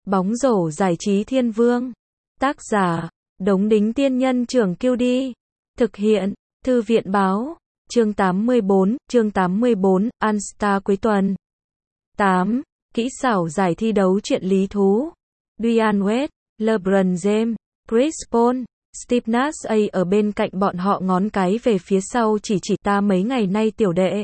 Bóng rổ giải trí thiên vương. Tác giả, Đống Đính Tiên Nhân Trưởng Kiêu Đi. Thực hiện, Thư viện Báo. Chương 84, All-Star cuối tuần. 8. Kỹ xảo giải thi đấu chuyện lý thú. Dwyane Wade, LeBron James, Chris Paul, Steve Nash ở bên cạnh bọn họ ngón cái về phía sau chỉ ta mấy ngày nay tiểu đệ.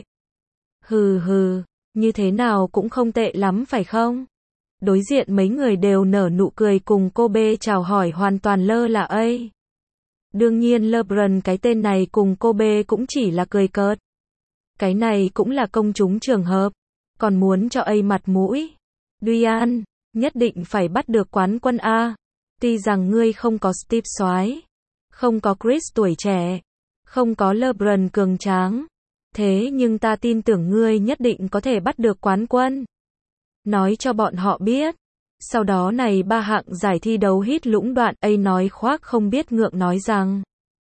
Hừ, như thế nào cũng không tệ lắm phải không? Đối diện mấy người đều nở nụ cười cùng Kobe chào hỏi hoàn toàn lơ là ấy. Đương nhiên LeBron cái tên này cùng Kobe cũng chỉ là cười cợt. Cái này cũng là công chúng trường hợp. Còn muốn cho mặt mũi. Dwyane, nhất định phải bắt được quán quân A. Tuy rằng ngươi không có Steve soái, không có Chris tuổi trẻ, không có LeBron cường tráng. Thế nhưng ta tin tưởng ngươi nhất định có thể bắt được quán quân. Nói cho bọn họ biết. Sau đó này ba hạng giải thi đấu hít lũng đoạn nói khoác không biết ngượng nói rằng.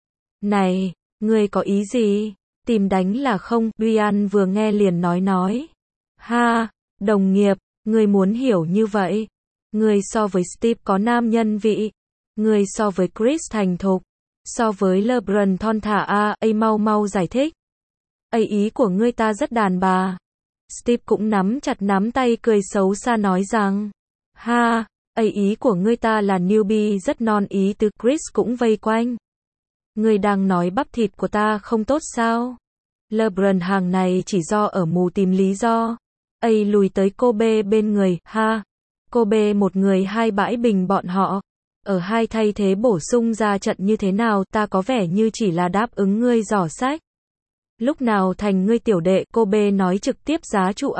Này, ngươi có ý gì? Tìm đánh là không? Dwyane vừa nghe liền nói. Ha, đồng nghiệp, ngươi muốn hiểu như vậy. Ngươi so với Steve có nam nhân vị. Ngươi so với Chris thành thục. So với LeBron thon thả mau giải thích. Ý của ngươi ta rất đàn bà. Steve cũng nắm chặt nắm tay cười xấu xa nói rằng. Ha, ý của ngươi ta là newbie rất non ý tứ. Chris cũng vây quanh. Ngươi đang nói bắp thịt của ta không tốt sao? LeBron hàng này chỉ do ở mù tìm lý do. Lùi tới Kobe bên người, ha. Kobe một người hai bãi bình bọn họ. Ở hai thay thế bổ sung ra trận như thế nào ta có vẻ như chỉ là đáp ứng ngươi giỏ sách. Lúc nào thành ngươi tiểu đệ? Kobe nói trực tiếp giá trụ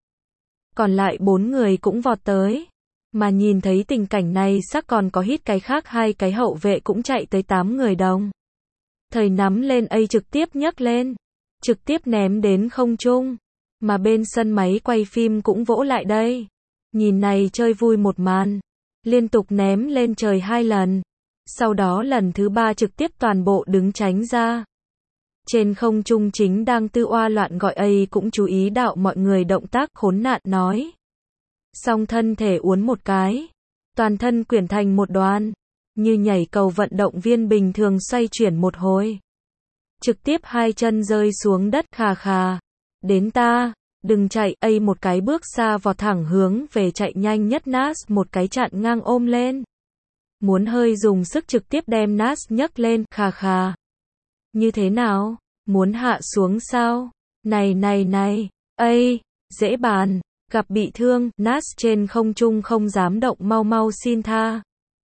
Còn lại 4 người cũng vọt tới. Mà nhìn thấy tình cảnh này sắc còn có hít cái khác hai cái hậu vệ cũng chạy tới 8 người đồng. Thời nắm lên trực tiếp nhấc lên. Trực tiếp ném đến không trung. Mà bên sân máy quay phim cũng vỗ lại đây. Nhìn này chơi vui một màn. Liên tục ném lên trời 2 lần. Sau đó lần thứ 3 trực tiếp toàn bộ đứng tránh ra. Trên không trung chính đang tư oa loạn gọi cũng chú ý đạo mọi người động tác khốn nạn nói. Xong thân thể uốn một cái. Toàn thân quyển thành một đoàn. Như nhảy cầu vận động viên bình thường xoay chuyển một hồi. Trực tiếp 2 chân rơi xuống đất khà. Đến ta, đừng chạy một cái bước xa vọt thẳng hướng về chạy nhanh nhất Nash một cái chặn ngang ôm lên. Muốn hơi dùng sức trực tiếp đem Nash nhấc lên khà. Như thế nào? Muốn hạ xuống sao? Này, dễ bàn, gặp bị thương, Nash trên không trung không dám động mau xin tha.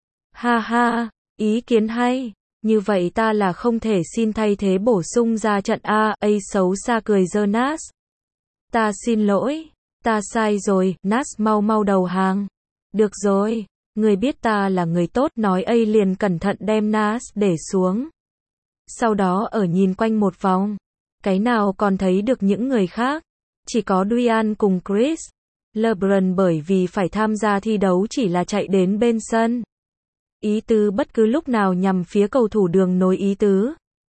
Ha, ý kiến hay, như vậy ta là không thể xin thay thế bổ sung ra trận xấu xa cười giơ Nash. Ta xin lỗi, ta sai rồi, Nash mau đầu hàng. Được rồi, người biết ta là người tốt nói liền cẩn thận đem Nash để xuống. Sau đó nhìn quanh một vòng. Cái nào còn thấy được những người khác. Chỉ có Dwyane cùng Chris. LeBron bởi vì phải tham gia thi đấu chỉ là chạy đến bên sân. Ý tứ bất cứ lúc nào nhằm phía cầu thủ đường nối ý tứ.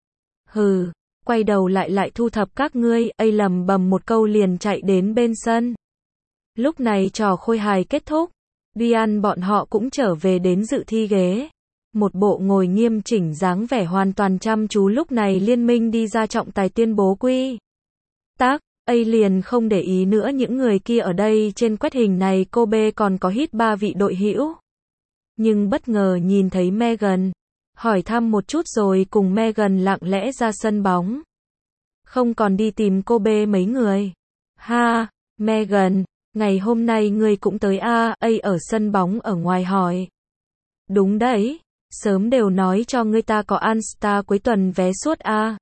Hừ, quay đầu lại thu thập các ngươi, lầm bầm một câu liền chạy đến bên sân. Lúc này trò khôi hài kết thúc. Dwyane bọn họ cũng trở về đến dự thi ghế. Một bộ ngồi nghiêm chỉnh dáng vẻ hoàn toàn chăm chú lúc này liên minh đi ra trọng tài tuyên bố quy tắc, liền không để ý nữa những người kia ở đây trên quét hình này Kobe còn có hít 3 vị đội hữu. Nhưng bất ngờ nhìn thấy Megan, hỏi thăm một chút rồi cùng Megan lặng lẽ ra sân bóng. Không còn đi tìm Kobe mấy người. Ha, Megan, ngày hôm nay ngươi cũng tới ở sân bóng ở ngoài hỏi. Đúng đấy. Sớm đều nói cho ngươi ta có All-Star cuối tuần vé suốt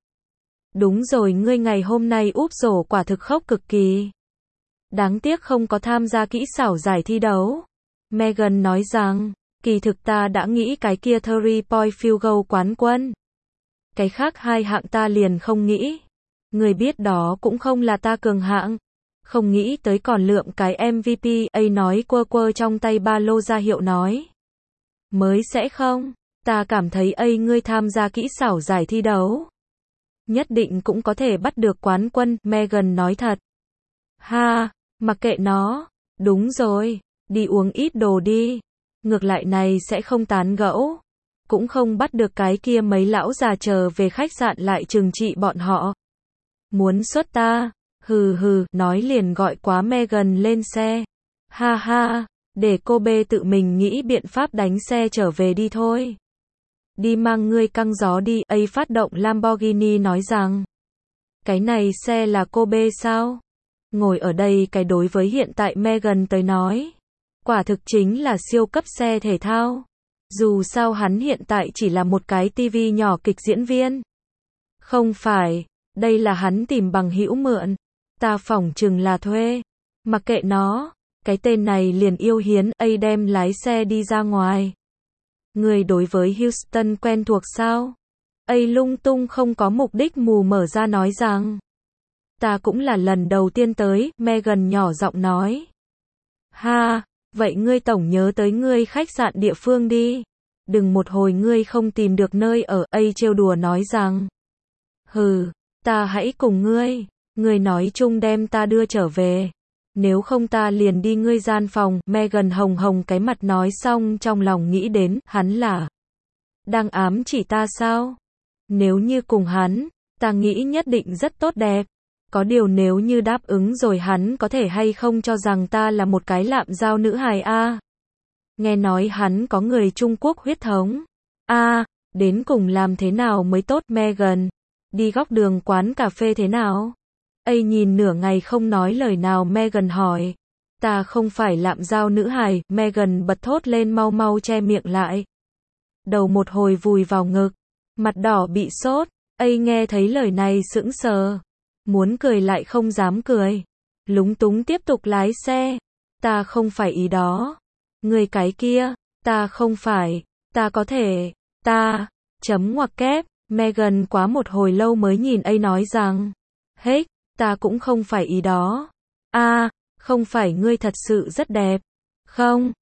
Đúng rồi ngươi ngày hôm nay úp rổ quả thực khốc cực kỳ. Đáng tiếc không có tham gia kỹ xảo giải thi đấu. Megan nói rằng, kỳ thực ta đã nghĩ cái kia 3-point field goal quán quân. Cái khác hai hạng ta liền không nghĩ. Người biết đó cũng không là ta cường hạng. Không nghĩ tới còn lượm cái MVP nói quơ trong tay ba lô ra hiệu nói. Mới sẽ không. Ta cảm thấy ngươi tham gia kỹ xảo giải thi đấu. Nhất định cũng có thể bắt được quán quân, Megan nói thật. Ha, mặc kệ nó. Đúng rồi, đi uống ít đồ đi. Ngược lại này sẽ không tán gẫu, cũng không bắt được cái kia mấy lão già chờ về khách sạn lại trừng trị bọn họ. Muốn xuất ta? Hừ hừ, nói liền gọi quá Megan lên xe. Ha ha, để cô B tự mình nghĩ biện pháp đánh xe trở về đi thôi. Đi mang ngươi căng gió đi, ấy phát động Lamborghini nói rằng. Cái này xe là cô B sao? Ngồi ở đây cái đối với hiện tại Megan tới nói. Quả thực chính là siêu cấp xe thể thao. Dù sao hắn hiện tại chỉ là một cái tivi nhỏ kịch diễn viên. Không phải, đây là hắn tìm bằng hữu mượn. Ta phỏng chừng là thuê. Mặc kệ nó, cái tên này liền yêu hiến, ấy đem lái xe đi ra ngoài. Người đối với Houston quen thuộc sao? Ấy lung tung không có mục đích mù mở ra nói rằng. Ta cũng là lần đầu tiên tới, Megan nhỏ giọng nói. Ha, vậy ngươi tổng nhớ tới ngươi khách sạn địa phương đi. Đừng một hồi ngươi không tìm được nơi ở, ấy trêu đùa nói rằng. Hừ, ta hãy cùng ngươi nói chung đem ta đưa trở về. Nếu không ta liền đi ngươi gian phòng, Megan hồng hồng cái mặt nói xong trong lòng nghĩ đến, hắn là đang ám chỉ ta sao? Nếu như cùng hắn, ta nghĩ nhất định rất tốt đẹp. Có điều nếu như đáp ứng rồi hắn có thể hay không cho rằng ta là một cái lạm giao nữ hài a? Nghe nói hắn có người Trung Quốc huyết thống. A, đến cùng làm thế nào mới tốt Megan? Đi góc đường quán cà phê thế nào? Ấy nhìn nửa ngày không nói lời nào Megan hỏi. Ta không phải lạm giao nữ hài, Megan bật thốt lên mau mau che miệng lại. Đầu một hồi vùi vào ngực, mặt đỏ bị sốt, ấy nghe thấy lời này sững sờ. Muốn cười lại không dám cười. Lúng túng tiếp tục lái xe. Ta không phải ý đó. Người cái kia, ta không phải, ta có thể, ta, chấm ngoặc kép, Megan quá một hồi lâu mới nhìn ấy nói rằng. Hết, ta cũng không phải ý đó. A, không phải ngươi thật sự rất đẹp. Không,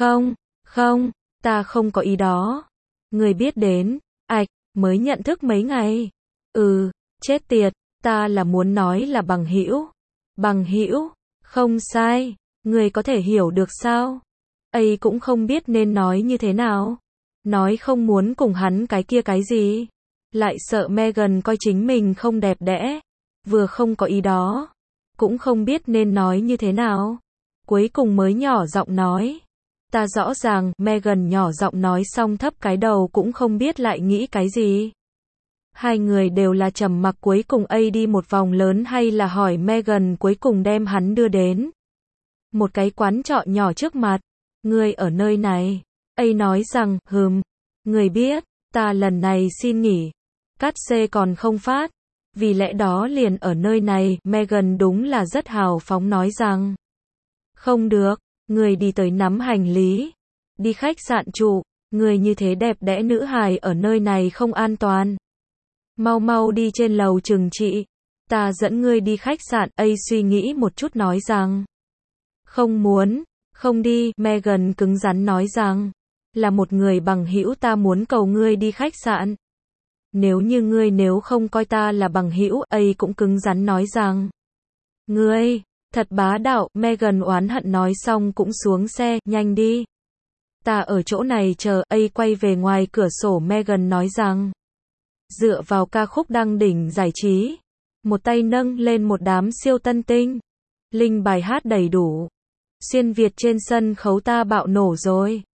ta không có ý đó. Ngươi biết đến, ạch, mới nhận thức mấy ngày. Chết tiệt, ta là muốn nói là bằng hữu. Bằng hữu, không sai, ngươi có thể hiểu được sao? Ấy cũng không biết nên nói như thế nào. Nói không muốn cùng hắn cái kia cái gì. Lại sợ Megan coi chính mình không đẹp đẽ. Vừa không có ý đó. Cũng không biết nên nói như thế nào. Cuối cùng mới nhỏ giọng nói. Ta rõ ràng, Megan nhỏ giọng nói xong thấp cái đầu cũng không biết lại nghĩ cái gì. Hai người đều là trầm mặc cuối cùng ấy đi một vòng lớn hay là hỏi Megan cuối cùng đem hắn đưa đến. Một cái quán trọ nhỏ trước mặt. Ngươi ở nơi này. Ấy nói rằng, người biết, ta lần này xin nghỉ. Cát xê còn không phát. Vì lẽ đó liền ở nơi này, Megan đúng là rất hào phóng nói rằng. Không được, người đi tới nắm hành lý. Đi khách sạn trụ, người như thế đẹp đẽ nữ hài ở nơi này không an toàn. Mau mau đi trên lầu trừng trị. Ta dẫn ngươi đi khách sạn, ấy suy nghĩ một chút nói rằng. Không muốn, không đi, Megan cứng rắn nói rằng. Là một người bằng hữu ta muốn cầu ngươi đi khách sạn. Nếu như ngươi nếu không coi ta là bằng hữu, ấy cũng cứng rắn nói rằng. Ngươi, thật bá đạo, Megan oán hận nói xong cũng xuống xe, nhanh đi. Ta ở chỗ này chờ, ấy quay về ngoài cửa sổ Megan nói rằng. Dựa vào ca khúc đăng đỉnh giải trí. Một tay nâng lên một đám siêu tân tinh. Linh bài hát đầy đủ. Xuyên Việt trên sân khấu ta bạo nổ rồi.